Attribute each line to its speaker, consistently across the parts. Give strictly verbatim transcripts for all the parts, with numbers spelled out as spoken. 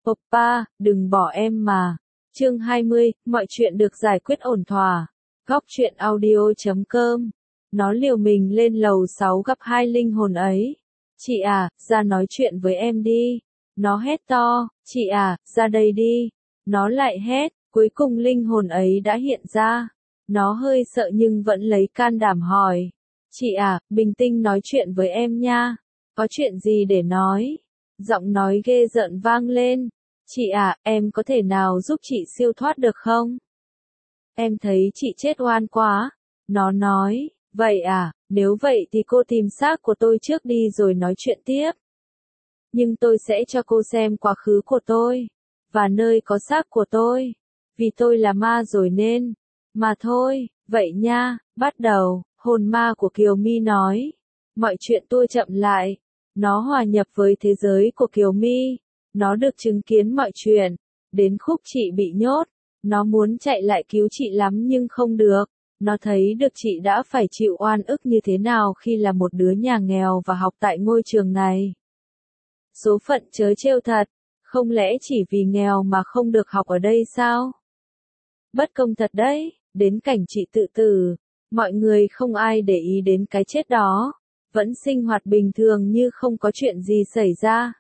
Speaker 1: Oppa, đừng bỏ em mà. Chương hai mươi, mọi chuyện được giải quyết ổn thỏa. Góc truyện audio chấm com. Nó liều mình lên lầu sáu gặp hai linh hồn ấy. Chị à, ra nói chuyện với em đi. Nó hét to, chị à, ra đây đi. Nó lại hét, cuối cùng linh hồn ấy đã hiện ra. Nó hơi sợ nhưng vẫn lấy can đảm hỏi. Chị à, bình tĩnh nói chuyện với em nha. Có chuyện gì để nói? Giọng nói ghê rợn vang lên. Chị à, em có thể nào giúp chị siêu thoát được không? Em thấy chị chết oan quá. Nó nói, vậy à, nếu vậy thì cô tìm xác của tôi trước đi rồi nói chuyện tiếp. Nhưng tôi sẽ cho cô xem quá khứ của tôi. Và nơi có xác của tôi. Vì tôi là ma rồi nên. Mà thôi, vậy nha, bắt đầu, hồn ma của Kiều My nói. Mọi chuyện tua chậm lại. Nó hòa nhập với thế giới của Kiều My. Nó được chứng kiến mọi chuyện. Đến khúc chị bị nhốt. Nó muốn chạy lại cứu chị lắm nhưng không được. Nó thấy được chị đã phải chịu oan ức như thế nào khi là một đứa nhà nghèo và học tại ngôi trường này. Số phận trớ trêu thật. Không lẽ chỉ vì nghèo mà không được học ở đây sao? Bất công thật đấy, đến cảnh chị tự tử. Mọi người không ai để ý đến cái chết đó. Vẫn sinh hoạt bình thường như không có chuyện gì xảy ra.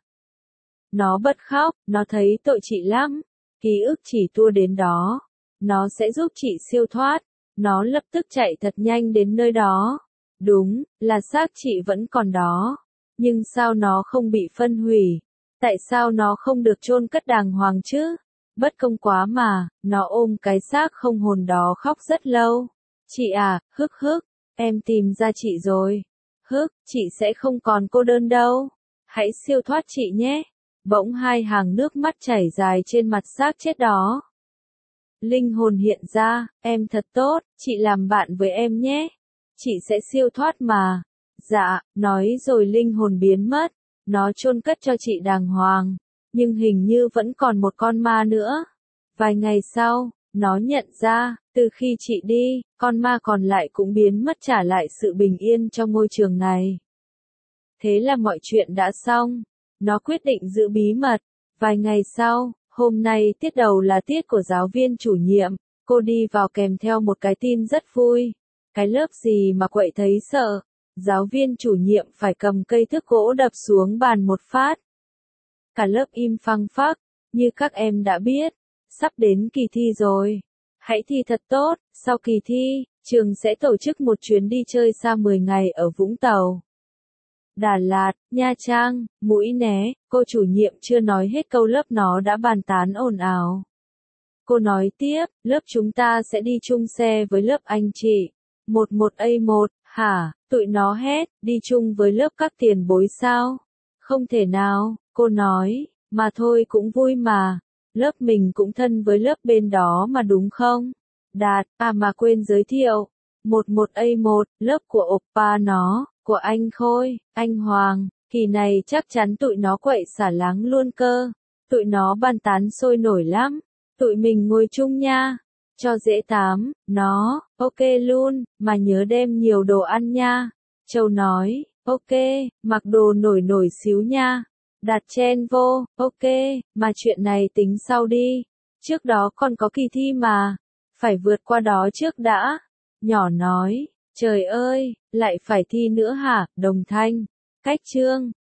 Speaker 1: Nó bật khóc, nó thấy tội chị lắm. Ký ức chỉ tua đến đó. Nó sẽ giúp chị siêu thoát. Nó lập tức chạy thật nhanh đến nơi đó. Đúng, là xác chị vẫn còn đó. Nhưng sao nó không bị phân hủy? Tại sao nó không được chôn cất đàng hoàng chứ? Bất công quá mà, nó ôm cái xác không hồn đó khóc rất lâu. Chị à, hức hức, em tìm ra chị rồi. Hức, chị sẽ không còn cô đơn đâu. Hãy siêu thoát chị nhé. Bỗng hai hàng nước mắt chảy dài trên mặt xác chết đó. Linh hồn hiện ra, em thật tốt, chị làm bạn với em nhé. Chị sẽ siêu thoát mà. Dạ, nói rồi linh hồn biến mất. Nó chôn cất cho chị đàng hoàng. Nhưng hình như vẫn còn một con ma nữa. Vài ngày sau, nó nhận ra, từ khi chị đi, con ma còn lại cũng biến mất trả lại sự bình yên cho ngôi trường này. Thế là mọi chuyện đã xong. Nó quyết định giữ bí mật. Vài ngày sau, hôm nay tiết đầu là tiết của giáo viên chủ nhiệm. Cô đi vào kèm theo một cái tin rất vui. Cái lớp gì mà quậy thấy sợ. Giáo viên chủ nhiệm phải cầm cây thước gỗ đập xuống bàn một phát. Cả lớp im phăng phắc. Như các em đã biết, sắp đến kỳ thi rồi. Hãy thi thật tốt. Sau kỳ thi, trường sẽ tổ chức một chuyến đi chơi xa mười ngày ở Vũng Tàu, Đà Lạt, Nha Trang, Mũi Né. Cô chủ nhiệm chưa nói hết câu lớp nó đã bàn tán ồn ào. Cô nói tiếp, lớp chúng ta sẽ đi chung xe với lớp anh chị. một một A một, hả? Tụi nó hét, đi chung với lớp các tiền bối sao? Không thể nào, cô nói, mà thôi cũng vui mà. Lớp mình cũng thân với lớp bên đó mà đúng không? Đạt, à mà quên giới thiệu. một một A một, lớp của Oppa nó, của anh Khôi, anh Hoàng. Kỳ này chắc chắn tụi nó quậy xả láng luôn cơ. Tụi nó bàn tán sôi nổi lắm. Tụi mình ngồi chung nha. Cho dễ tám, nó, ok luôn, mà nhớ đem nhiều đồ ăn nha. Châu nói, ok, mặc đồ nổi nổi xíu nha. Đặt chen vô, ok, mà chuyện này tính sau đi. Trước đó còn có kỳ thi mà. Phải vượt qua đó trước đã. Nhỏ nói, trời ơi, lại phải thi nữa hả, Đồng Thanh. Cách chương.